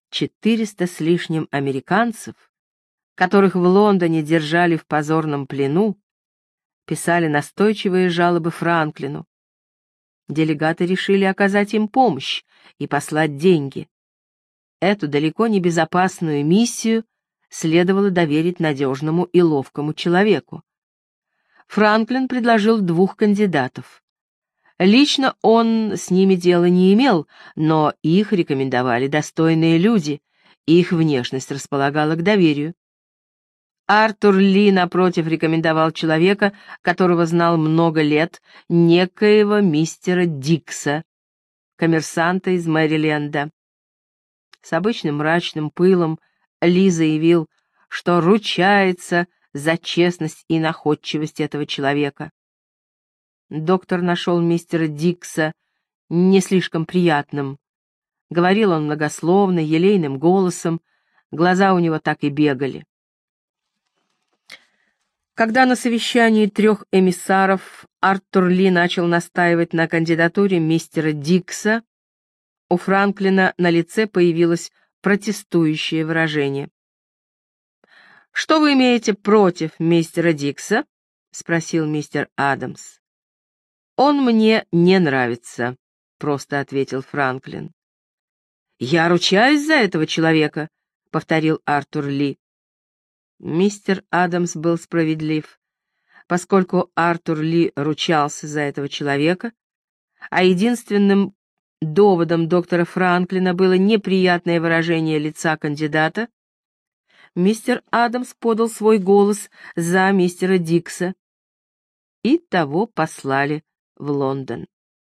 400 с лишним американцев, которых в Лондоне держали в позорном плену, писали настойчивые жалобы Франклину. Делегаты решили оказать им помощь и послать деньги. Эту далеко не безопасную миссию следовало доверить надежному и ловкому человеку. Франклин предложил 2 кандидатов. Лично он с ними дела не имел, но их рекомендовали достойные люди, и их внешность располагала к доверию. Артур Ли, напротив, рекомендовал человека, которого знал много лет, некоего мистера Дикса, коммерсанта из Мэриленда. С обычным мрачным пылом Ли заявил, что ручается за честность и находчивость этого человека. Доктор нашел мистера Дикса не слишком приятным. Говорил он многословно, елейным голосом, глаза у него так и бегали. Когда на совещании 3 эмиссаров Артур Ли начал настаивать на кандидатуре мистера Дикса, у Франклина на лице появилось протестующее выражение. «Что вы имеете против мистера Дикса?» — спросил мистер Адамс. «Он мне не нравится», — просто ответил Франклин. «Я ручаюсь за этого человека», — повторил Артур Ли. Мистер Адамс был справедлив, поскольку Артур Ли ручался за этого человека, а единственным доводом доктора Франклина было неприятное выражение лица кандидата. Мистер Адамс подал свой голос за мистера Дикса, и того послали в Лондон.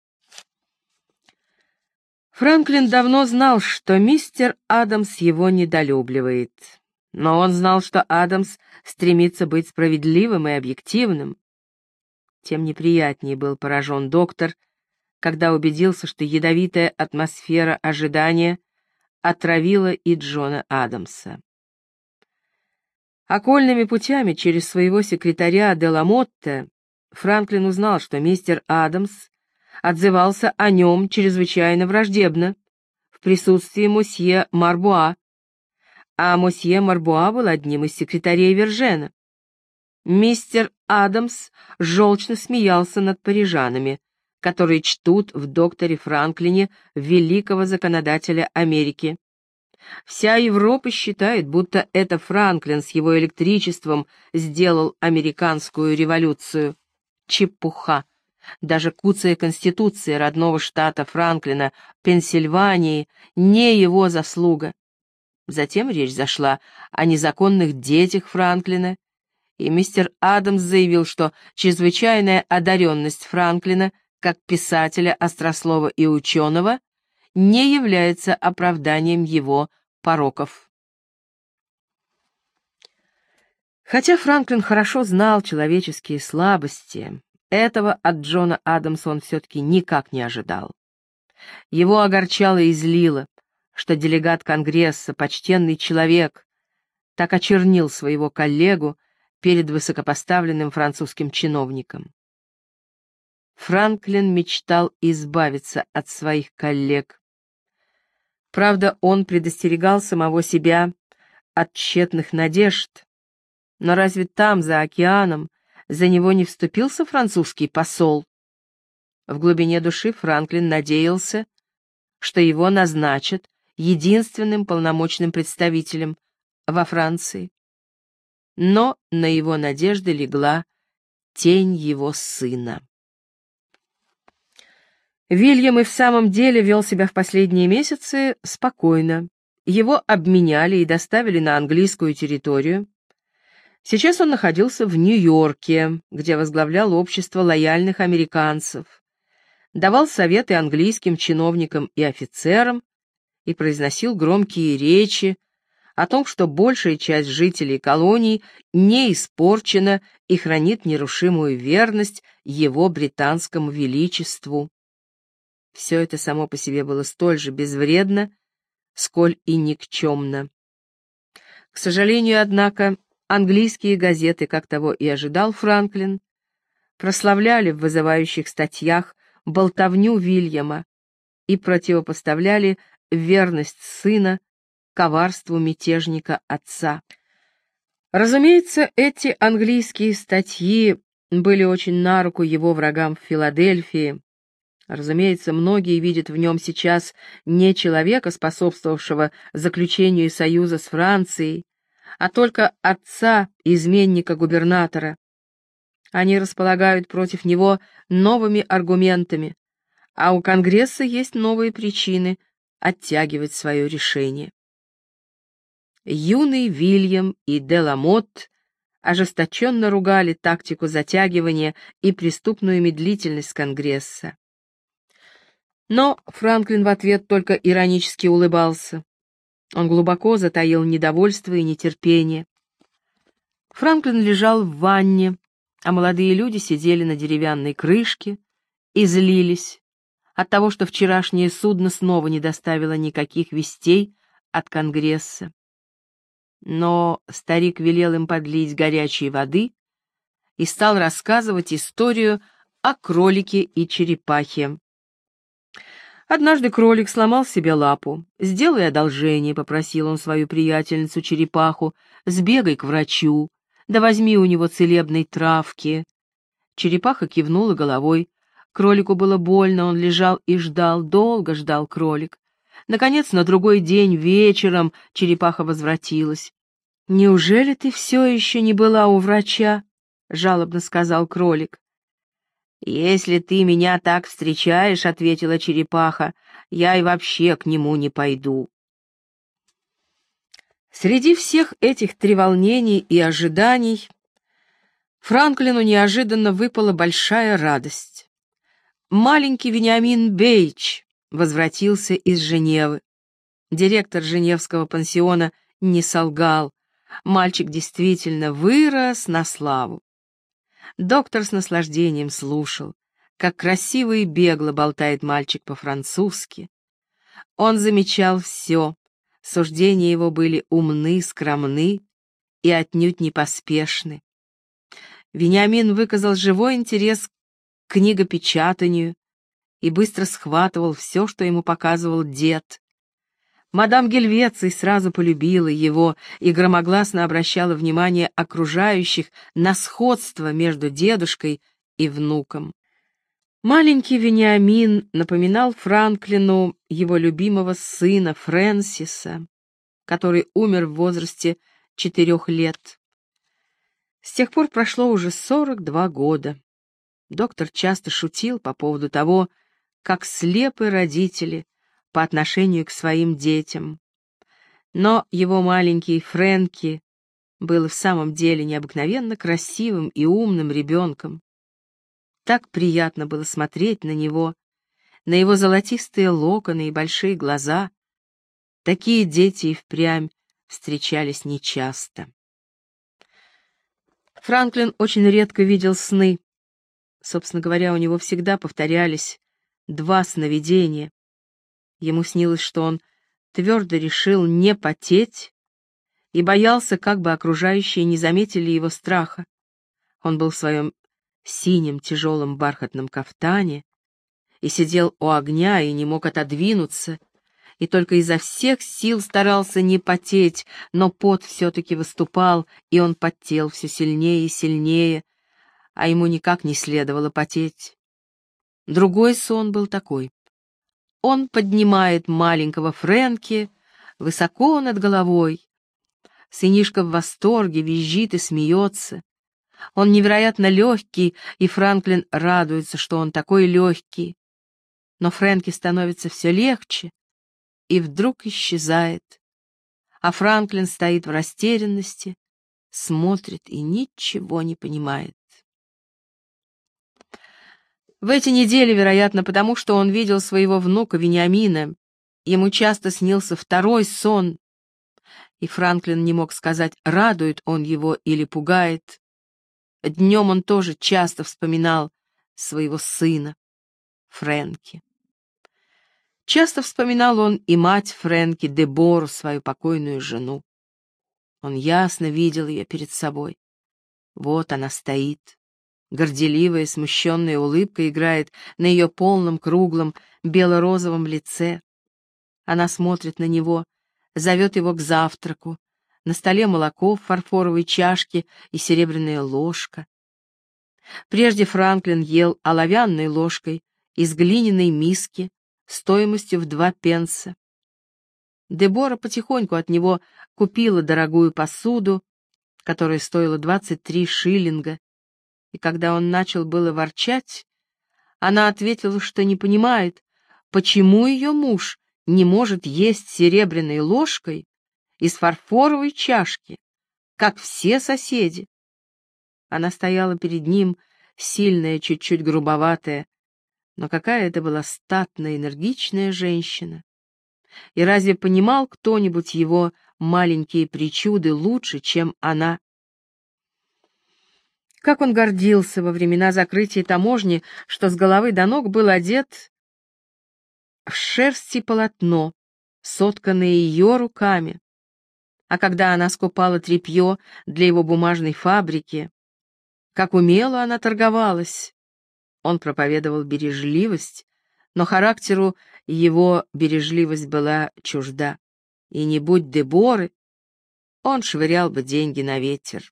Франклин давно знал, что мистер Адамс его недолюбливает, но он знал, что Адамс стремится быть справедливым и объективным. Тем неприятнее был поражен доктор, когда убедился, что ядовитая атмосфера ожидания отравила и Джона Адамса. Окольными путями через своего секретаря Деламотте Франклин узнал, что мистер Адамс отзывался о нем чрезвычайно враждебно в присутствии мосье Марбуа, а мосье Марбуа был одним из секретарей Вержена. Мистер Адамс желчно смеялся над парижанами, которые чтут в докторе Франклине великого законодателя Америки. Вся Европа считает, будто это Франклин с его электричеством сделал американскую революцию. Чепуха. Даже куцая конституция родного штата Франклина, Пенсильвании, не его заслуга. Затем речь зашла о незаконных детях Франклина, и мистер Адамс заявил, что чрезвычайная одаренность Франклина как писателя, острослова и ученого не является оправданием его пороков. Хотя Франклин хорошо знал человеческие слабости, этого от Джона Адамса он все-таки никак не ожидал. Его огорчало и злило, что делегат Конгресса, почтенный человек, так очернил своего коллегу перед высокопоставленным французским чиновником. Франклин мечтал избавиться от своих коллег. Правда, он предостерегал самого себя от тщетных надежд, но разве там, за океаном, за него не вступился французский посол? В глубине души Франклин надеялся, что его назначат единственным полномочным представителем во Франции. Но на его надежды легла тень его сына. Вильям и в самом деле вел себя в последние месяцы спокойно. Его обменяли и доставили на английскую территорию. Сейчас он находился в Нью-Йорке, где возглавлял общество лояльных американцев, давал советы английским чиновникам и офицерам и произносил громкие речи о том, что большая часть жителей колоний не испорчена и хранит нерушимую верность его британскому величеству. Все это само по себе было столь же безвредно, сколь и никчемно. К сожалению, однако, английские газеты, как того и ожидал Франклин, прославляли в вызывающих статьях болтовню Вильяма и противопоставляли верность сына коварству мятежника отца. Разумеется, эти английские статьи были очень на руку его врагам в Филадельфии. Разумеется, многие видят в нем сейчас не человека, способствовавшего заключению союза с Францией, а только отца изменника-губернатора. Они располагают против него новыми аргументами, а у Конгресса есть новые причины оттягивать свое решение. Юный Вильям и Деламотт ожесточенно ругали тактику затягивания и преступную медлительность Конгресса. Но Франклин в ответ только иронически улыбался. Он глубоко затаил недовольство и нетерпение. Франклин лежал в ванне, а молодые люди сидели на деревянной крышке и злились от того, что вчерашнее судно снова не доставило никаких вестей от Конгресса. Но старик велел им подлить горячей воды и стал рассказывать историю о кролике и черепахе. Однажды кролик сломал себе лапу. «Сделай одолжение», — попросил он свою приятельницу-черепаху, — «сбегай к врачу, да возьми у него целебной травки». Черепаха кивнула головой. Кролику было больно, он лежал и ждал, долго ждал кролик. Наконец, на другой день вечером черепаха возвратилась. «Неужели ты все еще не была у врача?» — жалобно сказал кролик. «Если ты меня так встречаешь, — ответила черепаха, — я и вообще к нему не пойду». Среди всех этих треволнений и ожиданий Франклину неожиданно выпала большая радость. Маленький Вениамин Бейдж возвратился из Женевы. Директор женевского пансиона не солгал. Мальчик действительно вырос на славу. Доктор с наслаждением слушал, как красиво и бегло болтает мальчик по-французски. Он замечал все, суждения его были умны, скромны и отнюдь не поспешны. Вениамин выказал живой интерес к книгопечатанию и быстро схватывал все, что ему показывал дед. Мадам Гельвеций сразу полюбила его и громогласно обращала внимание окружающих на сходство между дедушкой и внуком. Маленький Вениамин напоминал Франклину его любимого сына Фрэнсиса, который умер в возрасте 4 лет. С тех пор прошло уже 42 года. Доктор часто шутил по поводу того, как слепы родители по отношению к своим детям. Но его маленький Фрэнки был в самом деле необыкновенно красивым и умным ребенком. Так приятно было смотреть на него, на его золотистые локоны и большие глаза. Такие дети и впрямь встречались нечасто. Франклин очень редко видел сны. Собственно говоря, у него всегда повторялись 2 сновидения. Ему снилось, что он твердо решил не потеть и боялся, как бы окружающие не заметили его страха. Он был в своем синем тяжелом бархатном кафтане и сидел у огня и не мог отодвинуться, и только изо всех сил старался не потеть, но пот все-таки выступал, и он потел все сильнее и сильнее, а ему никак не следовало потеть. Другой сон был такой. Он поднимает маленького Фрэнки высоко над головой. Сынишка в восторге, визжит и смеется. Он невероятно легкий, и Франклин радуется, что он такой легкий. Но Фрэнки становится все легче и вдруг исчезает. А Франклин стоит в растерянности, смотрит и ничего не понимает. В эти недели, вероятно, потому что он видел своего внука Вениамина, ему часто снился второй сон, и Франклин не мог сказать, радует он его или пугает. Днем он тоже часто вспоминал своего сына, Фрэнки. Часто вспоминал он и мать Фрэнки, Дебору, свою покойную жену. Он ясно видел ее перед собой. Вот она стоит. Горделивая, смущенная улыбка играет на ее полном, круглом, бело-розовом лице. Она смотрит на него зовет его к завтраку. На столе молоко в фарфоровой чашке и серебряная ложка. Прежде Франклин ел оловянной ложкой из глиняной миски стоимостью в 2 пенса. Дебора потихоньку от него купила дорогую посуду, которая стоила 23 шиллинга, и когда он начал было ворчать, она ответила, что не понимает, почему ее муж не может есть серебряной ложкой из фарфоровой чашки, как все соседи. Она стояла перед ним, сильная, чуть-чуть грубоватая, но какая это была статная, энергичная женщина. И разве понимал кто-нибудь его маленькие причуды лучше, чем она? Как он гордился во времена закрытия таможни, что с головы до ног был одет в шерсти полотно, сотканное ее руками. А когда она скупала тряпье для его бумажной фабрики, как умело она торговалась. Он проповедовал бережливость, но характеру его бережливость была чужда. И не будь Деборы, он швырял бы деньги на ветер.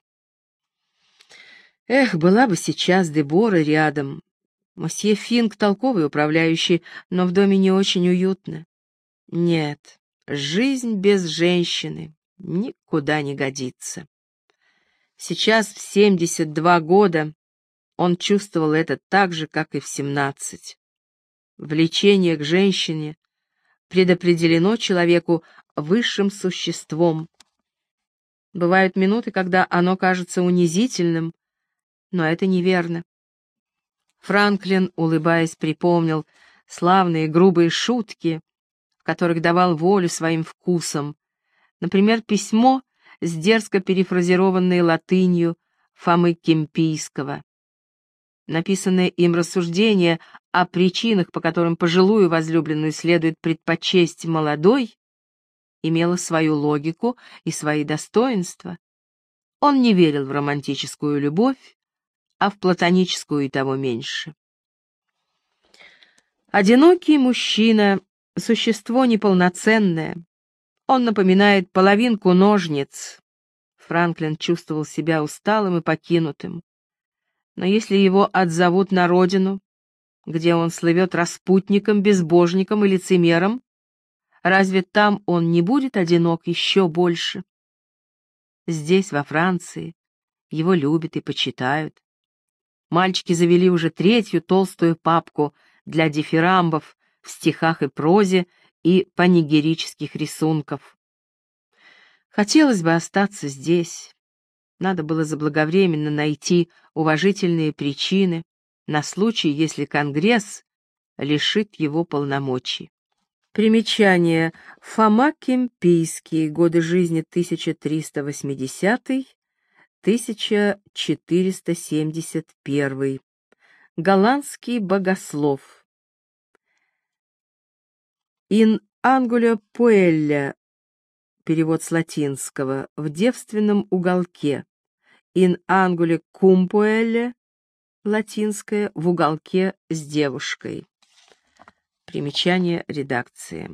Эх, была бы сейчас Дебора рядом. Мосье Финк толковый управляющий, но в доме не очень уютно. Нет, жизнь без женщины никуда не годится. Сейчас в 72 года он чувствовал это так же, как и в 17. Влечение к женщине предопределено человеку высшим существом. Бывают минуты, когда оно кажется унизительным, но это неверно. Франклин, улыбаясь, припомнил славные грубые шутки, в которых давал волю своим вкусам. Например, письмо с дерзко перефразированной латынью Фомы Кемпийского. Написанное им рассуждение о причинах, по которым пожилую возлюбленную следует предпочесть молодой, имело свою логику и свои достоинства. Он не верил в романтическую любовь, а в платоническую и того меньше. Одинокий мужчина — существо неполноценное. Он напоминает половинку ножниц. Франклин чувствовал себя усталым и покинутым. Но если его отзовут на родину, где он слывет распутником, безбожником и лицемером, разве там он не будет одинок еще больше? Здесь, во Франции, его любят и почитают. Мальчики завели уже 3-ю толстую папку для дифирамбов в стихах и прозе и панигерических рисунков. Хотелось бы остаться здесь. Надо было заблаговременно найти уважительные причины на случай, если Конгресс лишит его полномочий. Примечание. Фома Кемпийский. Годы жизни 1380-1471. Голландский богослов. «In angula puella», перевод с латинского, «в девственном уголке». «In angula cum puella», латинское, «в уголке с девушкой». Примечание редакции.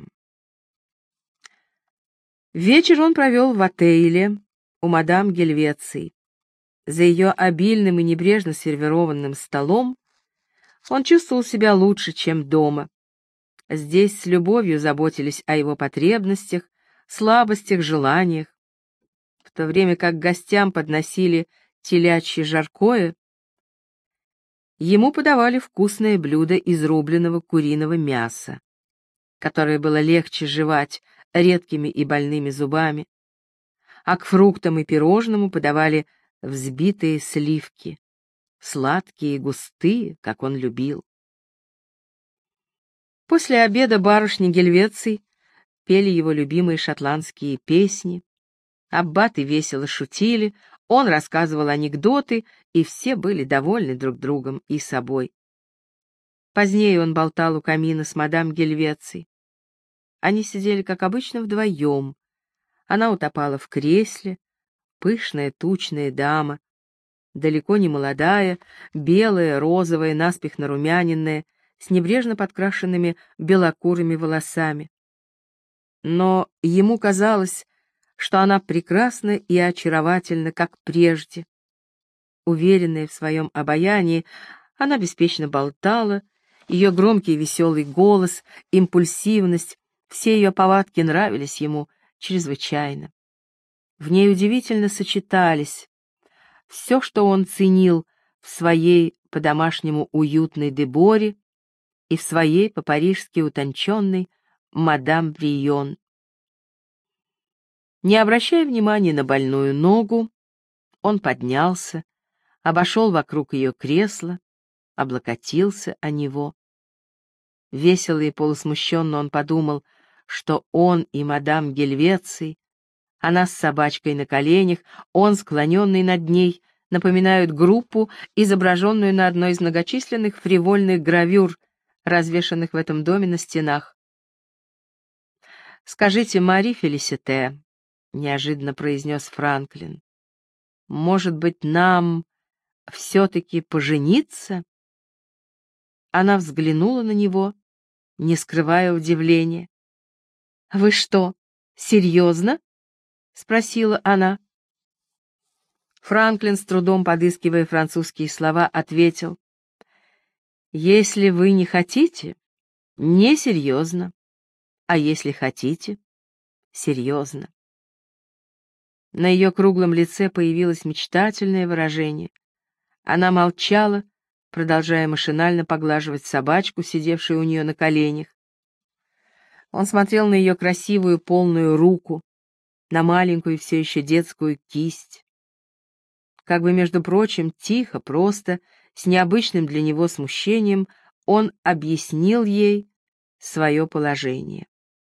Вечер он провел в отеле у мадам Гельвеций. За ее обильным и небрежно сервированным столом он чувствовал себя лучше, чем дома. Здесь с любовью заботились о его потребностях, слабостях, желаниях. В то время как гостям подносили телячье жаркое, ему подавали вкусное блюдо из рубленого куриного мяса, которое было легче жевать редкими и больными зубами, а к фруктам и пирожному подавали взбитые сливки, сладкие и густые, как он любил. После обеда барышни Гельвеций пели его любимые шотландские песни, аббаты весело шутили, он рассказывал анекдоты, и все были довольны друг другом и собой. Позднее он болтал у камина с мадам Гельвеций. Они сидели, как обычно, вдвоем. Она утопала в кресле, пышная тучная дама, далеко не молодая, белая, розовая, наспех нарумяненная, с небрежно подкрашенными белокурыми волосами. но ему казалось, что она прекрасна и очаровательна, как прежде. Уверенная в своем обаянии, она беспечно болтала, ее громкий веселый голос, импульсивность, все ее повадки нравились ему чрезвычайно. В ней удивительно сочетались все, что он ценил в своей по-домашнему уютной Деборе и в своей по-парижски утонченной мадам Брион. Не обращая внимания на больную ногу, он поднялся, обошел вокруг ее кресла, облокотился о него. Весело и полусмущенно он подумал, что он и мадам Гельвеций, она с собачкой на коленях, он, склоненный над ней, напоминают группу, изображенную на одной из многочисленных фривольных гравюр, развешанных в этом доме на стенах. «Скажите, Мари Фелисите», — неожиданно произнес Франклин, — «может быть, нам все-таки пожениться?» Она взглянула на него, не скрывая удивления. «Вы что, серьезно?» — спросила она. Франклин, с трудом подыскивая французские слова, ответил: «Если вы не хотите, несерьезно, а если хотите, серьезно». На ее круглом лице появилось мечтательное выражение. Она молчала, продолжая машинально поглаживать собачку, сидевшую у нее на коленях. Он смотрел на ее красивую полную руку, на маленькую все еще детскую кисть. Как бы, между прочим, тихо, просто, с необычным для него смущением, он объяснил ей свое положение.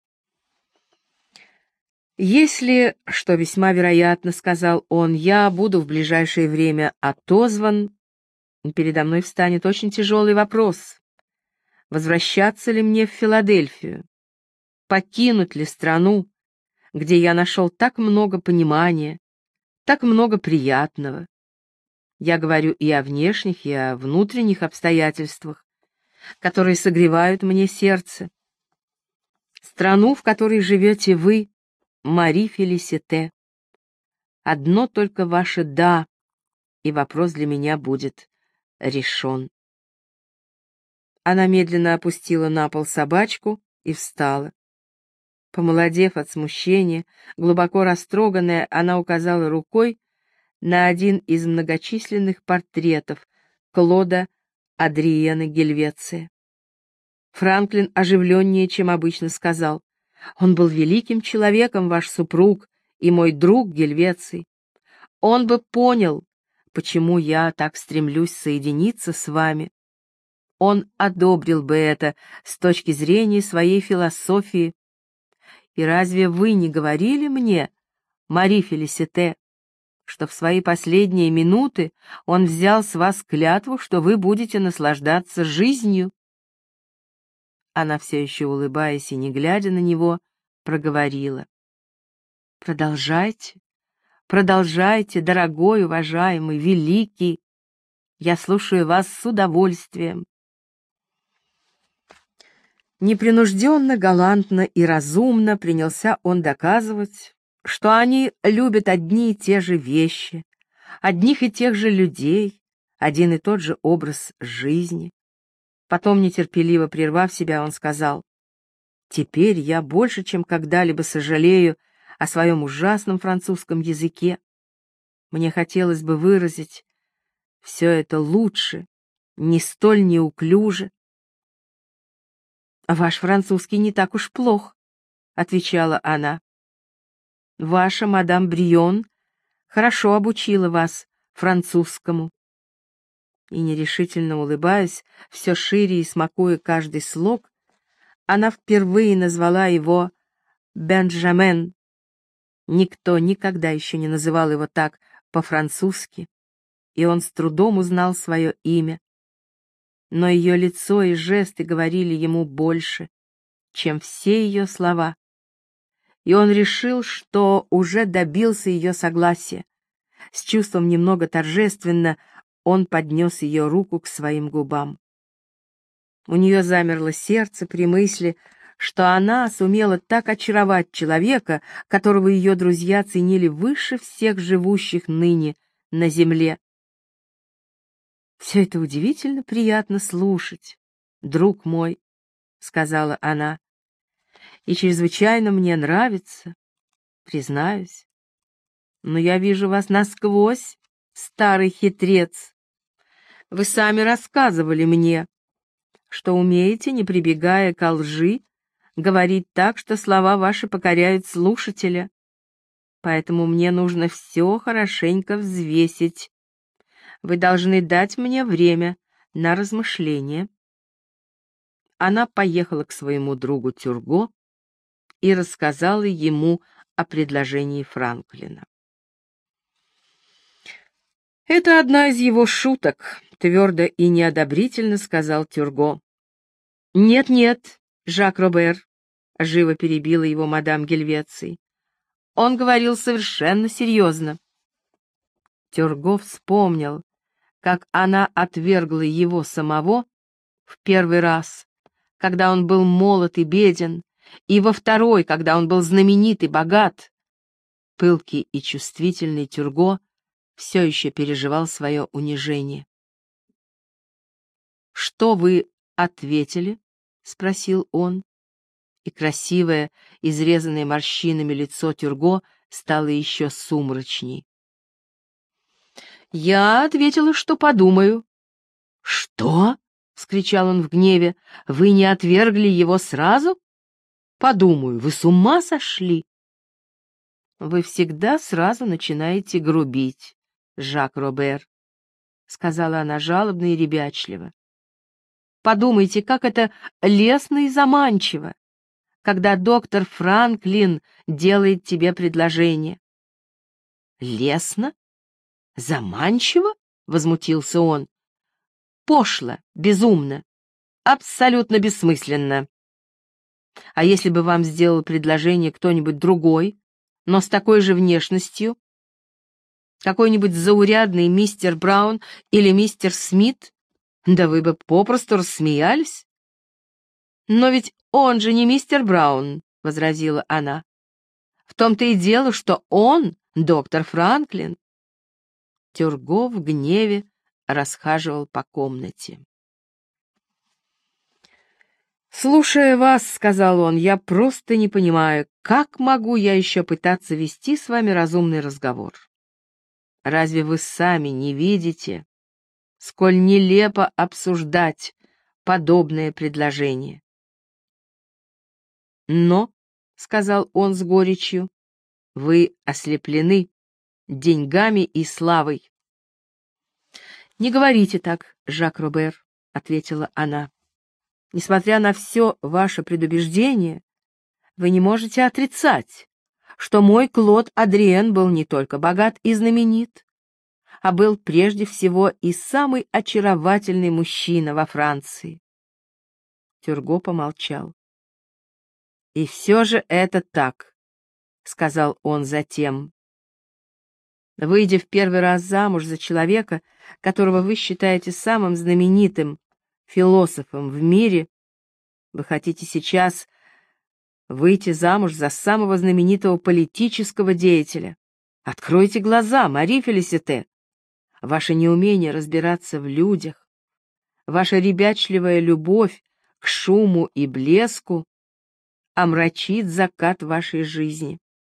«Если, что весьма вероятно, — сказал он, — я буду в ближайшее время отозван, передо мной встанет очень тяжелый вопрос: возвращаться ли мне в Филадельфию, покинуть ли страну, где я нашел так много понимания, так много приятного. Я говорю и о внешних, и о внутренних обстоятельствах, которые согревают мне сердце. Страну, в которой живете вы, Мари Фелисите. Одно только ваше «да», и вопрос для меня будет решен». Она медленно опустила на пол собачку и встала. Помолодев от смущения, глубоко растроганная, она указала рукой на один из многочисленных портретов Клода Адриена Гельвеция. Франклин оживленнее, чем обычно, сказал: «Он был великим человеком, ваш супруг, и мой друг Гельвеций. Он бы понял, почему я так стремлюсь соединиться с вами. Он одобрил бы это с точки зрения своей философии. И разве вы не говорили мне, Мари Фелисите, что в свои последние минуты он взял с вас клятву, что вы будете наслаждаться жизнью?» Она, все еще улыбаясь и не глядя на него, проговорила: «Продолжайте, продолжайте, дорогой, уважаемый, великий. Я слушаю вас с удовольствием». Непринужденно, галантно и разумно принялся он доказывать, что они любят одни и те же вещи, одних и тех же людей, один и тот же образ жизни. Потом, нетерпеливо прервав себя, он сказал: «Теперь я больше, чем когда-либо сожалею о своем ужасном французском языке. Мне хотелось бы выразить все это лучше, не столь неуклюже». «Ваш французский не так уж плох», — отвечала она. «Ваша мадам Брион хорошо обучила вас французскому». И, нерешительно улыбаясь, все шире и смакуя каждый слог, она впервые назвала его Бенджамен. Никто никогда еще не называл его так по-французски, и он с трудом узнал свое имя. Но ее лицо и жесты говорили ему больше, чем все ее слова, и он решил, что уже добился ее согласия. С чувством немного торжественно он поднес ее руку к своим губам. У нее замерло сердце при мысли, что она сумела так очаровать человека, которого ее друзья ценили выше всех живущих ныне на земле. «Все это удивительно приятно слушать, друг мой», — сказала она, — «и чрезвычайно мне нравится, признаюсь. Но я вижу вас насквозь, старый хитрец. Вы сами рассказывали мне, что умеете, не прибегая ко лжи, говорить так, что слова ваши покоряют слушателя. Поэтому мне нужно все хорошенько взвесить. Вы должны дать мне время на размышление». Она поехала к своему другу Тюрго и рассказала ему о предложении Франклина. «Это одна из его шуток», — твердо и неодобрительно сказал Тюрго. «Нет-нет, Жак Робер», — живо перебила его мадам Гельвеций. «Он говорил совершенно серьезно». Тюрго вспомнил, как она отвергла его самого в первый раз, когда он был молод и беден, и во второй, когда он был знаменит и богат. Пылкий и чувствительный Тюрго все еще переживал свое унижение. «Что вы ответили?» — спросил он, и красивое, изрезанное морщинами лицо Тюрго стало еще сумрачней. «Я ответила, что подумаю». «Что?» — вскричал он в гневе. «Вы не отвергли его сразу? Подумаю, вы с ума сошли?» «Вы всегда сразу начинаете грубить, Жак Робер», — сказала она жалобно и ребячливо. «Подумайте, как это лестно и заманчиво, когда доктор Франклин делает тебе предложение». «Лестно? Заманчиво?» — возмутился он. «Пошло, безумно, абсолютно бессмысленно. А если бы вам сделал предложение кто-нибудь другой, но с такой же внешностью, какой-нибудь заурядный мистер Браун или мистер Смит, да вы бы попросту рассмеялись». «Но ведь он же не мистер Браун», — возразила она. «В том-то и дело, что он доктор Франклин». Тюрго в гневе расхаживал по комнате. «Слушая вас, — сказал он, — я просто не понимаю, как могу я еще пытаться вести с вами разумный разговор? Разве вы сами не видите, сколь нелепо обсуждать подобное предложение?» «Но, — сказал он с горечью, — вы ослеплены деньгами и славой». «Не говорите так, Жак Робер, — ответила она. Несмотря на все ваше предубеждение, вы не можете отрицать, что мой Клод Адриен был не только богат и знаменит, а был прежде всего и самый очаровательный мужчина во Франции». Тюрго помолчал. «И все же это так», — сказал он затем. «Выйдя в первый раз замуж за человека, которого вы считаете самым знаменитым философом в мире, вы хотите сейчас выйти замуж за самого знаменитого политического деятеля. Откройте глаза, Мари Фелисите. Ваше неумение разбираться в людях, ваша ребячливая любовь к шуму и блеску омрачит закат вашей жизни».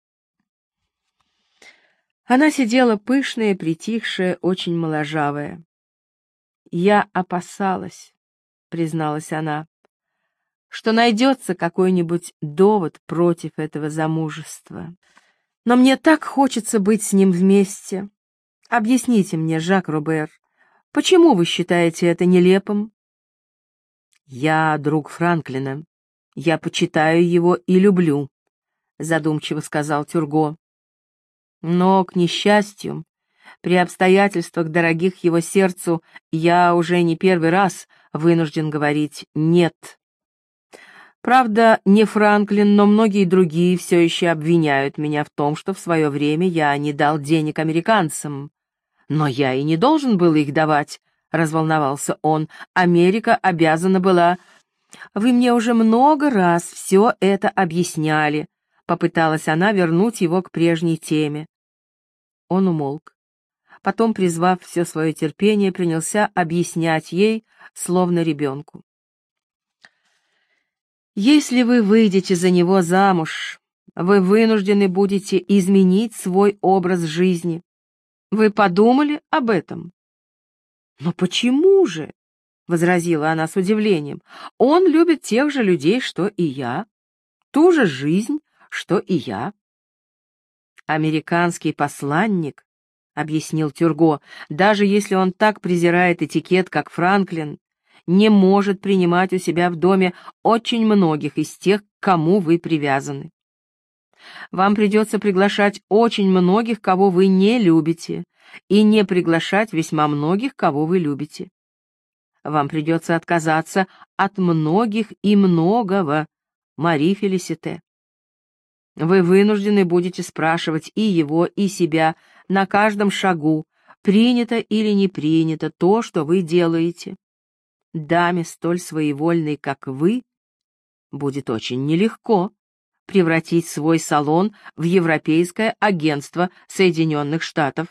Она сидела пышная, притихшая, очень моложавая. «Я опасалась, — призналась она, — что найдется какой-нибудь довод против этого замужества. Но мне так хочется быть с ним вместе. Объясните мне, Жак Робер, почему вы считаете это нелепым?» «Я друг Франклина. Я почитаю его и люблю», — задумчиво сказал Тюрго. «Но, к несчастью, при обстоятельствах, дорогих его сердцу, я уже не первый раз вынужден говорить «нет». Правда, не Франклин, но многие другие все еще обвиняют меня в том, что в свое время я не дал денег американцам. Но я и не должен был их давать, — разволновался он. Америка обязана была Вы мне уже много раз все это объясняли», — попыталась она вернуть его к прежней теме. Он умолк. Потом, призвав все свое терпение, принялся объяснять ей, словно ребенку. «Если вы выйдете за него замуж, вы вынуждены будете изменить свой образ жизни. Вы подумали об этом?» «Но почему же?» — возразила она с удивлением. «Он любит тех же людей, что и я, ту же жизнь, что и я». «Американский посланник», — объяснил Тюрго, «даже если он так презирает этикет, как Франклин, не может принимать у себя в доме очень многих из тех, к кому вы привязаны. Вам придется приглашать очень многих, кого вы не любите, и не приглашать весьма многих, кого вы любите. Вам придется отказаться от многих и многого, Мари Фелисите. Вы вынуждены будете спрашивать и его, и себя на каждом шагу, принято или не принято то, что вы делаете. Даме, столь своевольной, как вы, будет очень нелегко превратить свой салон в Европейское агентство Соединенных Штатов.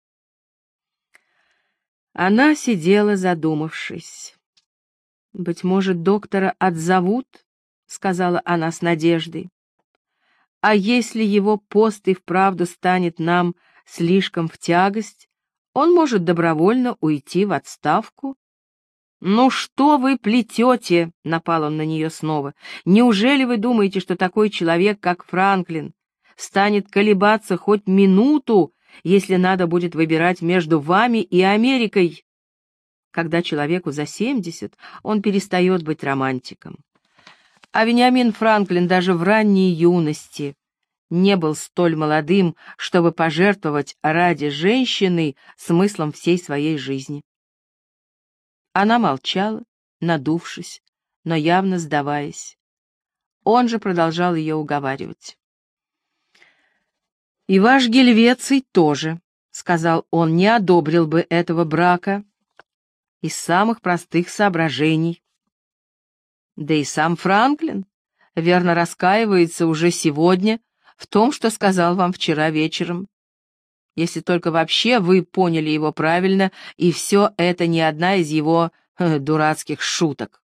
Она сидела, задумавшись. «Быть может, доктора отзовут?» — сказала она с надеждой. «А если его пост и вправду станет нам слишком в тягость, он может добровольно уйти в отставку?» «Ну что вы плетете?» — напал он на нее снова. «Неужели вы думаете, что такой человек, как Франклин, станет колебаться хоть минуту, если надо будет выбирать между вами и Америкой?» Когда человеку за 70, он перестает быть романтиком. А Вениамин Франклин даже в ранней юности не был столь молодым, чтобы пожертвовать ради женщины смыслом всей своей жизни. Она молчала, надувшись, но явно сдаваясь. Он же продолжал ее уговаривать. «И ваш Гельвеций тоже», — сказал он, — «не одобрил бы этого брака из самых простых соображений. Да и сам Франклин верно раскаивается уже сегодня в том, что сказал вам вчера вечером. Если только вообще вы поняли его правильно, и все это не одна из его дурацких шуток».